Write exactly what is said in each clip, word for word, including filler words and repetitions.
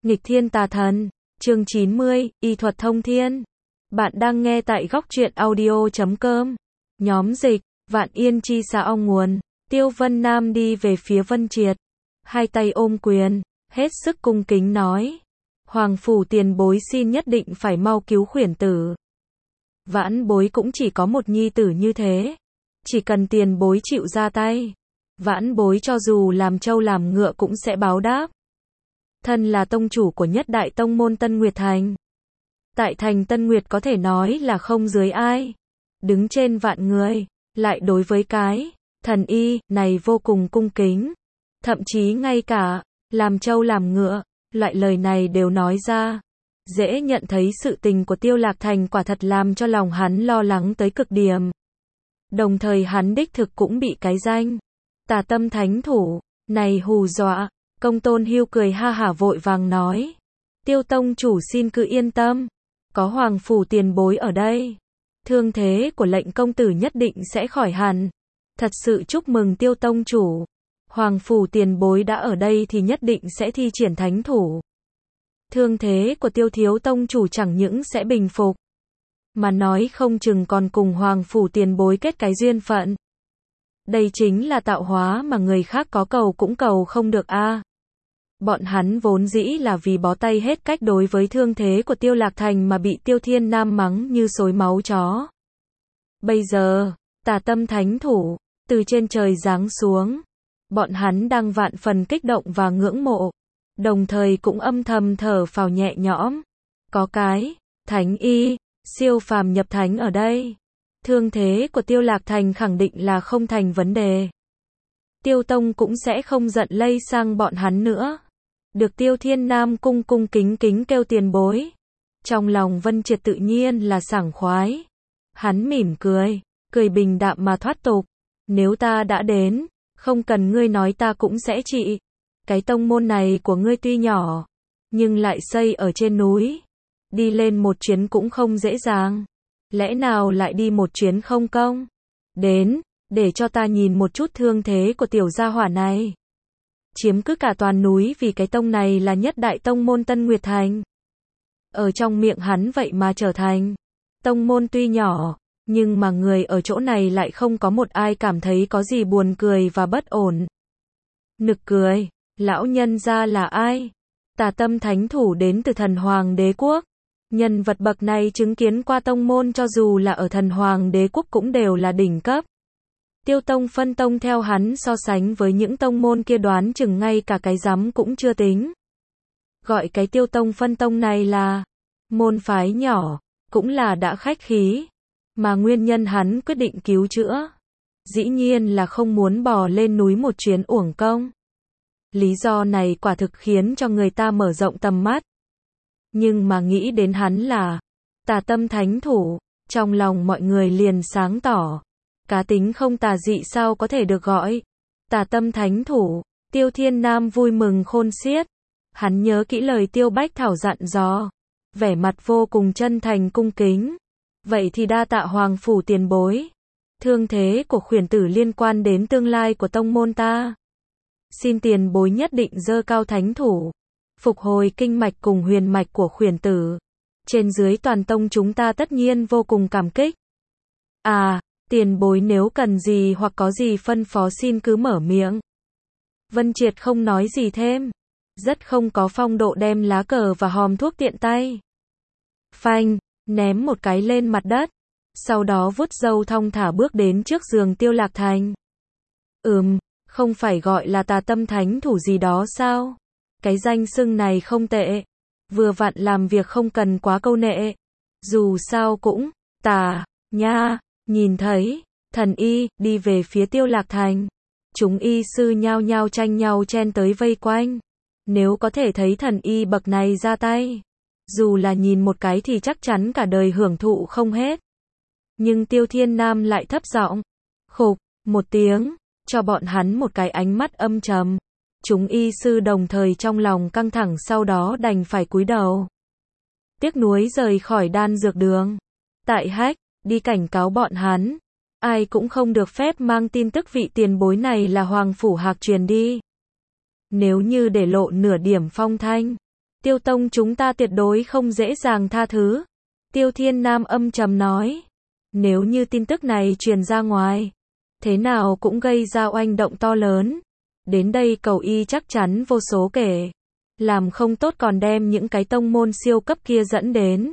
Nghịch thiên tà thần, chương chín mươi, y thuật thông thiên. Bạn đang nghe tại góc truyện audio chấm com. Nhóm dịch, Vạn Yên chi xã ong nguồn. Tiêu Vân Nam đi về phía Vân Triệt. Hai tay ôm quyền, hết sức cung kính nói. Hoàng phủ tiền bối xin nhất định phải mau cứu khuyển tử. Vãn bối cũng chỉ có một nhi tử như thế. Chỉ cần tiền bối chịu ra tay. Vãn bối cho dù làm trâu làm ngựa cũng sẽ báo đáp. Thân là tông chủ của nhất đại tông môn Tân Nguyệt Thành. Tại thành Tân Nguyệt có thể nói là không dưới ai. Đứng trên vạn người, lại đối với cái thần y này vô cùng cung kính. Thậm chí ngay cả làm trâu làm ngựa, loại lời này đều nói ra. Dễ nhận thấy sự tình của Tiêu Lạc Thành quả thật làm cho lòng hắn lo lắng tới cực điểm. Đồng thời hắn đích thực cũng bị cái danh Tà Tâm Thánh Thủ này hù dọa. Công Tôn Hưu cười ha hả vội vàng nói. Tiêu tông chủ xin cứ yên tâm. Có hoàng phủ tiền bối ở đây. Thương thế của lệnh công tử nhất định sẽ khỏi hẳn. Thật sự chúc mừng Tiêu tông chủ. Hoàng phủ tiền bối đã ở đây thì nhất định sẽ thi triển thánh thủ. Thương thế của Tiêu thiếu tông chủ chẳng những sẽ bình phục. Mà nói không chừng còn cùng hoàng phủ tiền bối kết cái duyên phận. Đây chính là tạo hóa mà người khác có cầu cũng cầu không được a. À. Bọn hắn vốn dĩ là vì bó tay hết cách đối với thương thế của Tiêu Lạc Thành mà bị Tiêu Thiên Nam mắng như xối máu chó. Bây giờ, Tà Tâm Thánh Thủ, từ trên trời giáng xuống. Bọn hắn đang vạn phần kích động và ngưỡng mộ. Đồng thời cũng âm thầm thở phào nhẹ nhõm. Có cái, thánh y, siêu phàm nhập thánh ở đây. Thương thế của Tiêu Lạc Thành khẳng định là không thành vấn đề. Tiêu Tông cũng sẽ không giận lây sang bọn hắn nữa. Được Tiêu Thiên Nam cung cung kính kính kêu tiền bối. Trong lòng Vân Triệt tự nhiên là sảng khoái. Hắn mỉm cười, cười bình đạm mà thoát tục. Nếu ta đã đến, không cần ngươi nói ta cũng sẽ trị. Cái tông môn này của ngươi tuy nhỏ, nhưng lại xây ở trên núi. Đi lên một chuyến cũng không dễ dàng. Lẽ nào lại đi một chuyến không công? Đến, để cho ta nhìn một chút thương thế của tiểu gia hỏa này. Chiếm cứ cả toàn núi vì cái tông này là nhất đại tông môn Tân Nguyệt Thành. Ở trong miệng hắn vậy mà trở thành tông môn tuy nhỏ, nhưng mà người ở chỗ này lại không có một ai cảm thấy có gì buồn cười và bất ổn. Nực cười, lão nhân gia là ai? Tà Tâm Thánh Thủ đến từ Thần Hoàng Đế Quốc. Nhân vật bậc này chứng kiến qua tông môn cho dù là ở Thần Hoàng Đế Quốc cũng đều là đỉnh cấp. Tiêu Tông phân tông theo hắn so sánh với những tông môn kia đoán chừng ngay cả cái rắm cũng chưa tính. Gọi cái Tiêu Tông phân tông này là môn phái nhỏ, cũng là đã khách khí. Mà nguyên nhân hắn quyết định cứu chữa, dĩ nhiên là không muốn bò lên núi một chuyến uổng công. Lý do này quả thực khiến cho người ta mở rộng tầm mắt. Nhưng mà nghĩ đến hắn là Tà Tâm Thánh Thủ, trong lòng mọi người liền sáng tỏ. Cá tính không tà dị sao có thể được gọi Tà Tâm Thánh Thủ. Tiêu Thiên Nam vui mừng khôn xiết. Hắn nhớ kỹ lời Tiêu Bách Thảo dặn dò, vẻ mặt vô cùng chân thành cung kính. Vậy thì đa tạ hoàng phủ tiền bối. Thương thế của khuyển tử liên quan đến tương lai của tông môn ta. Xin tiền bối nhất định dơ cao thánh thủ, phục hồi kinh mạch cùng huyền mạch của khuyển tử. Trên dưới toàn tông chúng ta tất nhiên vô cùng cảm kích. À, tiền bối nếu cần gì hoặc có gì phân phó xin cứ mở miệng. Vân Triệt không nói gì thêm. Rất không có phong độ đem lá cờ và hòm thuốc tiện tay. Phanh, ném một cái lên mặt đất. Sau đó vuốt râu thong thả bước đến trước giường Tiêu Lạc Thành. Ừm, không phải gọi là Tà Tâm Thánh Thủ gì đó sao? Cái danh xưng này không tệ. Vừa vặn làm việc không cần quá câu nệ. Dù sao cũng, tà, nha, nhìn thấy, thần y, đi về phía Tiêu Lạc Thành. Chúng y sư nhao nhao tranh nhau chen tới vây quanh. Nếu có thể thấy thần y bậc này ra tay, dù là nhìn một cái thì chắc chắn cả đời hưởng thụ không hết. Nhưng Tiêu Thiên Nam lại thấp giọng, khục, một tiếng, cho bọn hắn một cái ánh mắt âm trầm. Chúng y sư đồng thời trong lòng căng thẳng sau đó đành phải cúi đầu. Tiếc nuối rời khỏi đan dược đường. Tại hách, đi cảnh cáo bọn hắn. Ai cũng không được phép mang tin tức vị tiền bối này là Hoàng Phủ Hạc truyền đi. Nếu như để lộ nửa điểm phong thanh, Tiêu tông chúng ta tuyệt đối không dễ dàng tha thứ. Tiêu Thiên Nam âm trầm nói. Nếu như tin tức này truyền ra ngoài, thế nào cũng gây ra oanh động to lớn. Đến đây cầu y chắc chắn vô số kể. Làm không tốt còn đem những cái tông môn siêu cấp kia dẫn đến.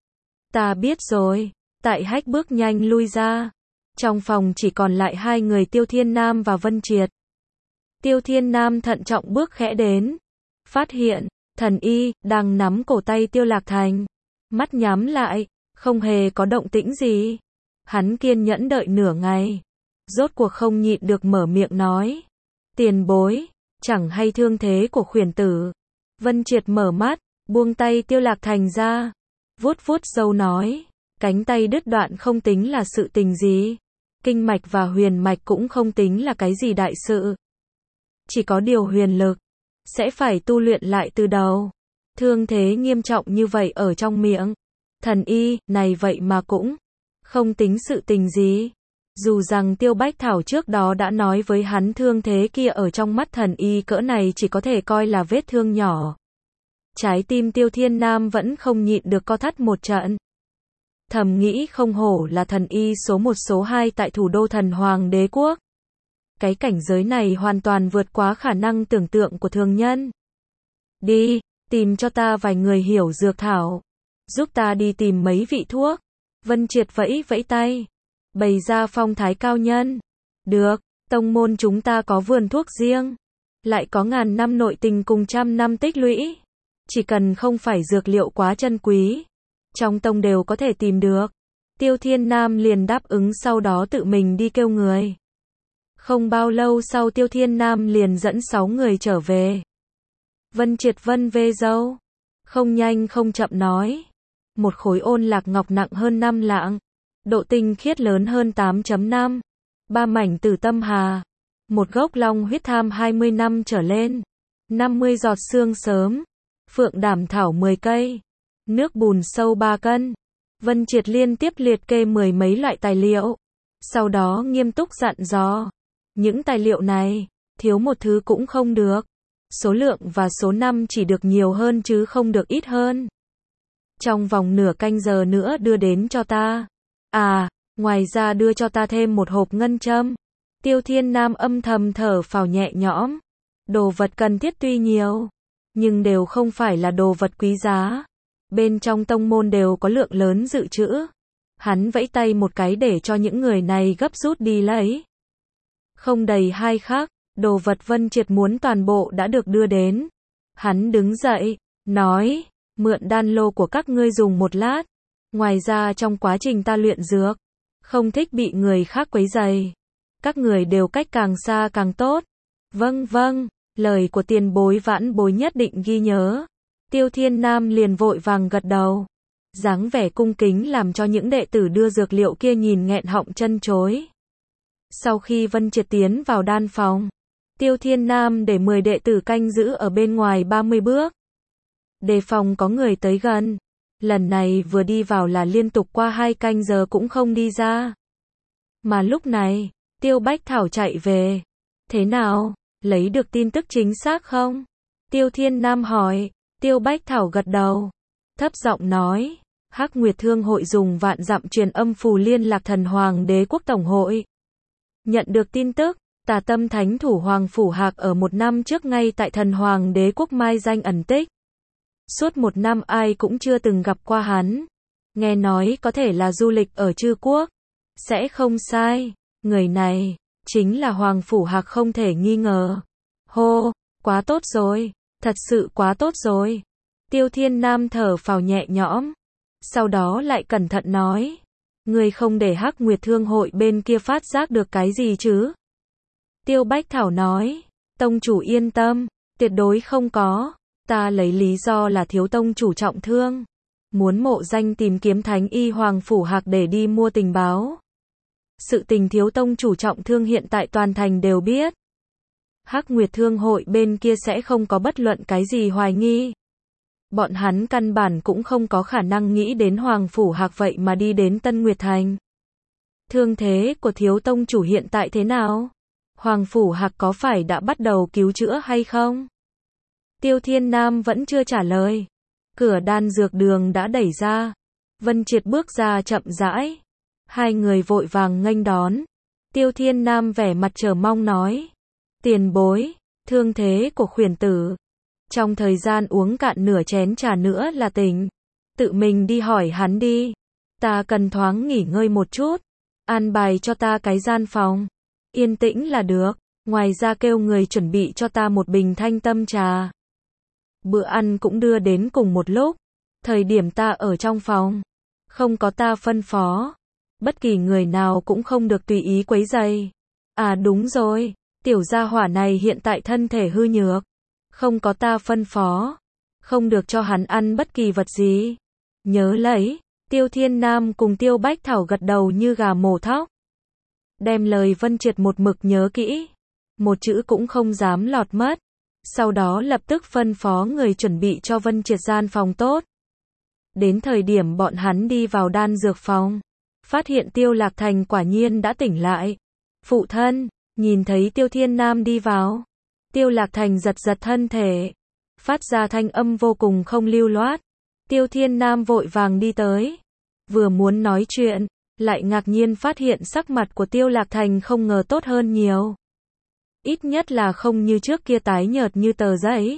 Ta biết rồi. Tại Hách bước nhanh lui ra. Trong phòng chỉ còn lại hai người Tiêu Thiên Nam và Vân Triệt. Tiêu Thiên Nam thận trọng bước khẽ đến. Phát hiện, thần y, đang nắm cổ tay Tiêu Lạc Thành. Mắt nhắm lại, không hề có động tĩnh gì. Hắn kiên nhẫn đợi nửa ngày. Rốt cuộc không nhịn được mở miệng nói. Tiền bối, chẳng hay thương thế của khuyển tử. Vân Triệt mở mắt, buông tay Tiêu Lạc Thành ra. Vuốt vuốt râu nói. Cánh tay đứt đoạn không tính là sự tình gì. Kinh mạch và huyền mạch cũng không tính là cái gì đại sự. Chỉ có điều huyền lực. Sẽ phải tu luyện lại từ đầu. Thương thế nghiêm trọng như vậy ở trong miệng. Thần y, này vậy mà cũng không tính sự tình gì. Dù rằng Tiêu Bách Thảo trước đó đã nói với hắn thương thế kia ở trong mắt thần y cỡ này chỉ có thể coi là vết thương nhỏ. Trái tim Tiêu Thiên Nam vẫn không nhịn được co thắt một trận. Thầm nghĩ không hổ là thần y số một số hai tại thủ đô Thần Hoàng Đế Quốc. Cái cảnh giới này hoàn toàn vượt quá khả năng tưởng tượng của thường nhân. Đi, tìm cho ta vài người hiểu dược thảo. Giúp ta đi tìm mấy vị thuốc. Vân Triệt vẫy vẫy tay. Bày ra phong thái cao nhân. Được, tông môn chúng ta có vườn thuốc riêng. Lại có ngàn năm nội tình cùng trăm năm tích lũy. Chỉ cần không phải dược liệu quá chân quý. Trong tông đều có thể tìm được. Tiêu Thiên Nam liền đáp ứng sau đó tự mình đi kêu người. Không bao lâu sau Tiêu Thiên Nam liền dẫn sáu người trở về. Vân Triệt vân vê râu. Không nhanh không chậm nói. Một khối ôn lạc ngọc nặng hơn năm lạng. Độ tinh khiết lớn hơn tám phẩy năm. Ba mảnh tử tâm hà. Một gốc long huyết tham hai mươi năm trở lên. năm mươi giọt xương sớm. Phượng đảm thảo mười cây. Nước bùn sâu ba cân. Vân Triệt liên tiếp liệt kê mười mấy loại tài liệu. Sau đó nghiêm túc dặn dò. Những tài liệu này, thiếu một thứ cũng không được. Số lượng và số năm chỉ được nhiều hơn chứ không được ít hơn. Trong vòng nửa canh giờ nữa đưa đến cho ta. À, ngoài ra đưa cho ta thêm một hộp ngân châm. Tiêu Thiên Nam âm thầm thở phào nhẹ nhõm. Đồ vật cần thiết tuy nhiều, nhưng đều không phải là đồ vật quý giá. Bên trong tông môn đều có lượng lớn dự trữ. Hắn vẫy tay một cái để cho những người này gấp rút đi lấy. Không đầy hai khắc, đồ vật Vân Triệt muốn toàn bộ đã được đưa đến. Hắn đứng dậy, nói, mượn đan lô của các ngươi dùng một lát. Ngoài ra trong quá trình ta luyện dược, không thích bị người khác quấy rầy. Các người đều cách càng xa càng tốt. Vâng vâng, lời của tiền bối vãn bối nhất định ghi nhớ. Tiêu Thiên Nam liền vội vàng gật đầu. Dáng vẻ cung kính làm cho những đệ tử đưa dược liệu kia nhìn nghẹn họng chân chối. Sau khi Vân Triệt tiến vào đan phòng, Tiêu Thiên Nam để mười đệ tử canh giữ ở bên ngoài ba mươi bước. Đề phòng có người tới gần. Lần này vừa đi vào là liên tục qua hai canh giờ cũng không đi ra. Mà lúc này, Tiêu Bách Thảo chạy về. Thế nào? Lấy được tin tức chính xác không? Tiêu Thiên Nam hỏi. Tiêu Bách Thảo gật đầu. Thấp giọng nói. Hắc Nguyệt Thương hội dùng vạn dặm truyền âm phù liên lạc Thần Hoàng Đế Quốc Tổng hội. Nhận được tin tức, Tà Tâm Thánh thủ Hoàng Phủ Hạc ở một năm trước ngay tại Thần Hoàng Đế Quốc mai danh ẩn tích. Suốt một năm ai cũng chưa từng gặp qua hắn. Nghe nói có thể là du lịch ở Trư Quốc. Sẽ không sai. Người này, chính là Hoàng Phủ Hạc không thể nghi ngờ. Hô, quá tốt rồi. Thật sự quá tốt rồi. Tiêu Thiên Nam thở phào nhẹ nhõm. Sau đó lại cẩn thận nói. Người không để Hắc Nguyệt Thương hội bên kia phát giác được cái gì chứ? Tiêu Bách Thảo nói. Tông chủ yên tâm. Tuyệt đối không có. Ta lấy lý do là thiếu tông chủ trọng thương. Muốn mộ danh tìm kiếm Thánh y Hoàng Phủ Hạc để đi mua tình báo. Sự tình thiếu tông chủ trọng thương hiện tại toàn thành đều biết. Hắc Nguyệt Thương hội bên kia sẽ không có bất luận cái gì hoài nghi. Bọn hắn căn bản cũng không có khả năng nghĩ đến Hoàng Phủ Hạc vậy mà đi đến Tân Nguyệt Thành. Thương thế của thiếu tông chủ hiện tại thế nào? Hoàng Phủ Hạc có phải đã bắt đầu cứu chữa hay không? Tiêu Thiên Nam vẫn chưa trả lời. Cửa đan dược đường đã đẩy ra. Vân Triệt bước ra chậm rãi. Hai người vội vàng nghênh đón. Tiêu Thiên Nam vẻ mặt chờ mong nói. Tiền bối, thương thế của khuyển tử. Trong thời gian uống cạn nửa chén trà nữa là tỉnh. Tự mình đi hỏi hắn đi. Ta cần thoáng nghỉ ngơi một chút. An bài cho ta cái gian phòng. Yên tĩnh là được. Ngoài ra kêu người chuẩn bị cho ta một bình thanh tâm trà. Bữa ăn cũng đưa đến cùng một lúc. Thời điểm ta ở trong phòng. Không có ta phân phó. Bất kỳ người nào cũng không được tùy ý quấy rầy. À đúng rồi. Tiểu gia hỏa này hiện tại thân thể hư nhược. Không có ta phân phó. Không được cho hắn ăn bất kỳ vật gì. Nhớ lấy. Tiêu Thiên Nam cùng Tiêu Bách Thảo gật đầu như gà mổ thóc. Đem lời Vân Triệt một mực nhớ kỹ. Một chữ cũng không dám lọt mất. Sau đó lập tức phân phó người chuẩn bị cho Vân Triệt gian phòng tốt. Đến thời điểm bọn hắn đi vào đan dược phòng. Phát hiện Tiêu Lạc Thành quả nhiên đã tỉnh lại. Phụ thân, nhìn thấy Tiêu Thiên Nam đi vào. Tiêu Lạc Thành giật giật thân thể. Phát ra thanh âm vô cùng không lưu loát. Tiêu Thiên Nam vội vàng đi tới. Vừa muốn nói chuyện, lại ngạc nhiên phát hiện sắc mặt của Tiêu Lạc Thành không ngờ tốt hơn nhiều. Ít nhất là không như trước kia tái nhợt như tờ giấy.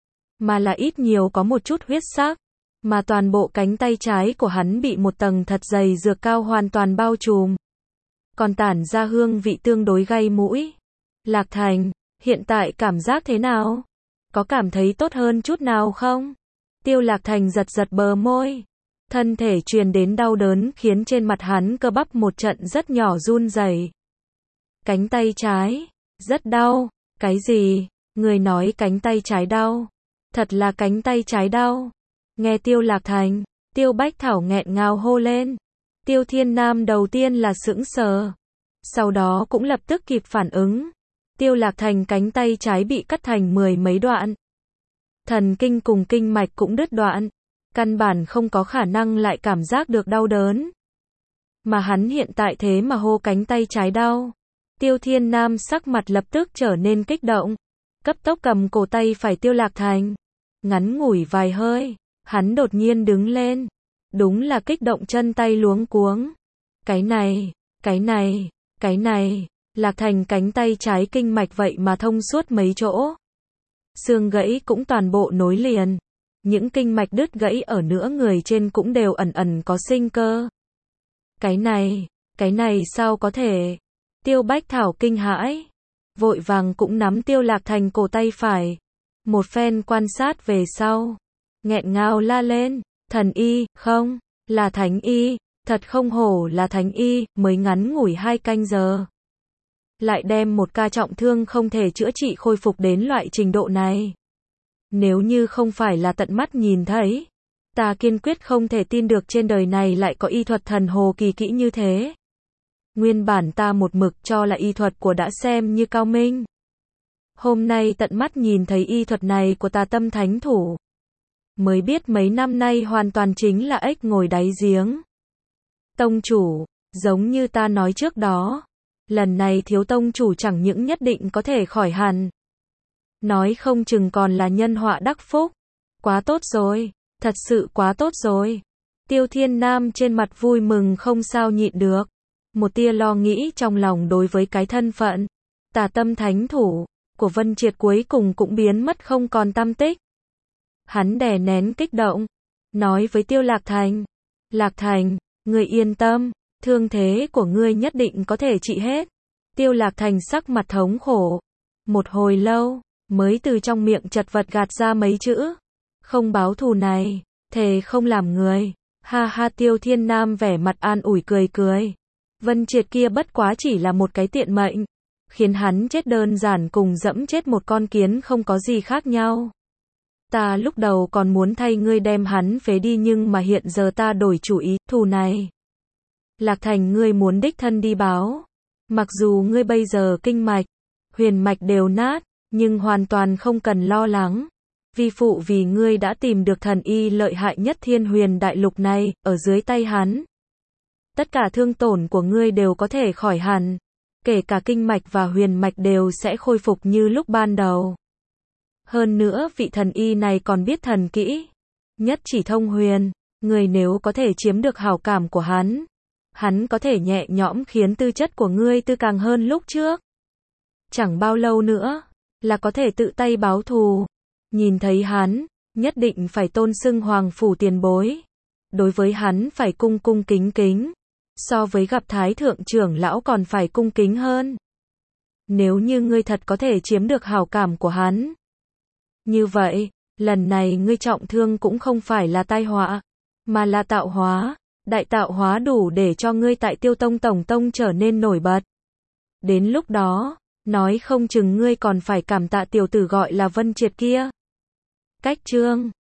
Mà là ít nhiều có một chút huyết sắc. Mà toàn bộ cánh tay trái của hắn bị một tầng thật dày dược cao hoàn toàn bao trùm. Còn tản ra hương vị tương đối gây mũi. Lạc Thành, hiện tại cảm giác thế nào? Có cảm thấy tốt hơn chút nào không? Tiêu Lạc Thành giật giật bờ môi. Thân thể truyền đến đau đớn khiến trên mặt hắn cơ bắp một trận rất nhỏ run rẩy. Cánh tay trái, rất đau. Cái gì? Người nói cánh tay trái đau. Thật là cánh tay trái đau. Nghe Tiêu Lạc Thành, Tiêu Bách Thảo nghẹn ngào hô lên. Tiêu Thiên Nam đầu tiên là sững sờ. Sau đó cũng lập tức kịp phản ứng. Tiêu Lạc Thành cánh tay trái bị cắt thành mười mấy đoạn. Thần kinh cùng kinh mạch cũng đứt đoạn. Căn bản không có khả năng lại cảm giác được đau đớn. Mà hắn hiện tại thế mà hô cánh tay trái đau. Tiêu Thiên Nam sắc mặt lập tức trở nên kích động. Cấp tốc cầm cổ tay phải Tiêu Lạc Thành. Ngắn ngủi vài hơi, hắn đột nhiên đứng lên. Đúng là kích động chân tay luống cuống. Cái này, cái này, cái này, Lạc Thành cánh tay trái kinh mạch vậy mà thông suốt mấy chỗ. Xương gãy cũng toàn bộ nối liền. Những kinh mạch đứt gãy ở nửa người trên cũng đều ẩn ẩn có sinh cơ. Cái này, cái này sao có thể? Tiêu Bách Thảo kinh hãi. Vội vàng cũng nắm Tiêu Lạc Thành cổ tay phải. Một phen quan sát về sau. Nghẹn ngào la lên. Thần y, không, là thánh y. Thật không hổ là thánh y, mới ngắn ngủi hai canh giờ. Lại đem một ca trọng thương không thể chữa trị khôi phục đến loại trình độ này. Nếu như không phải là tận mắt nhìn thấy, ta kiên quyết không thể tin được trên đời này lại có y thuật thần hồ kỳ kỹ như thế. Nguyên bản ta một mực cho là y thuật của đã xem như cao minh. Hôm nay tận mắt nhìn thấy y thuật này của Tà Tâm Thánh Thủ. Mới biết mấy năm nay hoàn toàn chính là ếch ngồi đáy giếng. Tông chủ, giống như ta nói trước đó, lần này thiếu tông chủ chẳng những nhất định có thể khỏi hẳn. Nói không chừng còn là nhân họa đắc phúc. Quá tốt rồi, thật sự quá tốt rồi. Tiêu Thiên Nam trên mặt vui mừng không sao nhịn được. Một tia lo nghĩ trong lòng đối với cái thân phận Tà Tâm Thánh Thủ của Vân Triệt cuối cùng cũng biến mất không còn tăm tích. Hắn đè nén kích động, nói với Tiêu Lạc Thành. Lạc Thành, ngươi yên tâm, thương thế của ngươi nhất định có thể trị hết. Tiêu Lạc Thành sắc mặt thống khổ. Một hồi lâu, mới từ trong miệng chật vật gạt ra mấy chữ. Không báo thù này, thề không làm người. Ha ha, Tiêu Thiên Nam vẻ mặt an ủi cười cười. Vân Triệt kia bất quá chỉ là một cái tiện mệnh. Khiến hắn chết đơn giản cùng dẫm chết một con kiến không có gì khác nhau. Ta lúc đầu còn muốn thay ngươi đem hắn phế đi nhưng mà hiện giờ ta đổi chủ ý, thù này. Lạc Thành ngươi muốn đích thân đi báo. Mặc dù ngươi bây giờ kinh mạch, huyền mạch đều nát, nhưng hoàn toàn không cần lo lắng. Vi phụ vì ngươi đã tìm được thần y lợi hại nhất thiên huyền đại lục này, ở dưới tay hắn. Tất cả thương tổn của ngươi đều có thể khỏi hẳn. Kể cả kinh mạch và huyền mạch đều sẽ khôi phục như lúc ban đầu. Hơn nữa vị thần y này còn biết thần kỹ. Nhất chỉ thông huyền, người nếu có thể chiếm được hảo cảm của hắn, hắn có thể nhẹ nhõm khiến tư chất của ngươi tư càng hơn lúc trước. Chẳng bao lâu nữa, là có thể tự tay báo thù. Nhìn thấy hắn, nhất định phải tôn xưng hoàng phủ tiền bối. Đối với hắn phải cung cung kính kính. So với gặp thái thượng trưởng lão còn phải cung kính hơn. Nếu như ngươi thật có thể chiếm được hảo cảm của hắn. Như vậy, lần này ngươi trọng thương cũng không phải là tai họa, mà là tạo hóa. Đại tạo hóa đủ để cho ngươi tại Tiêu Tông Tổng Tông trở nên nổi bật. Đến lúc đó, nói không chừng ngươi còn phải cảm tạ tiểu tử gọi là Vân Triệt kia. Cách chương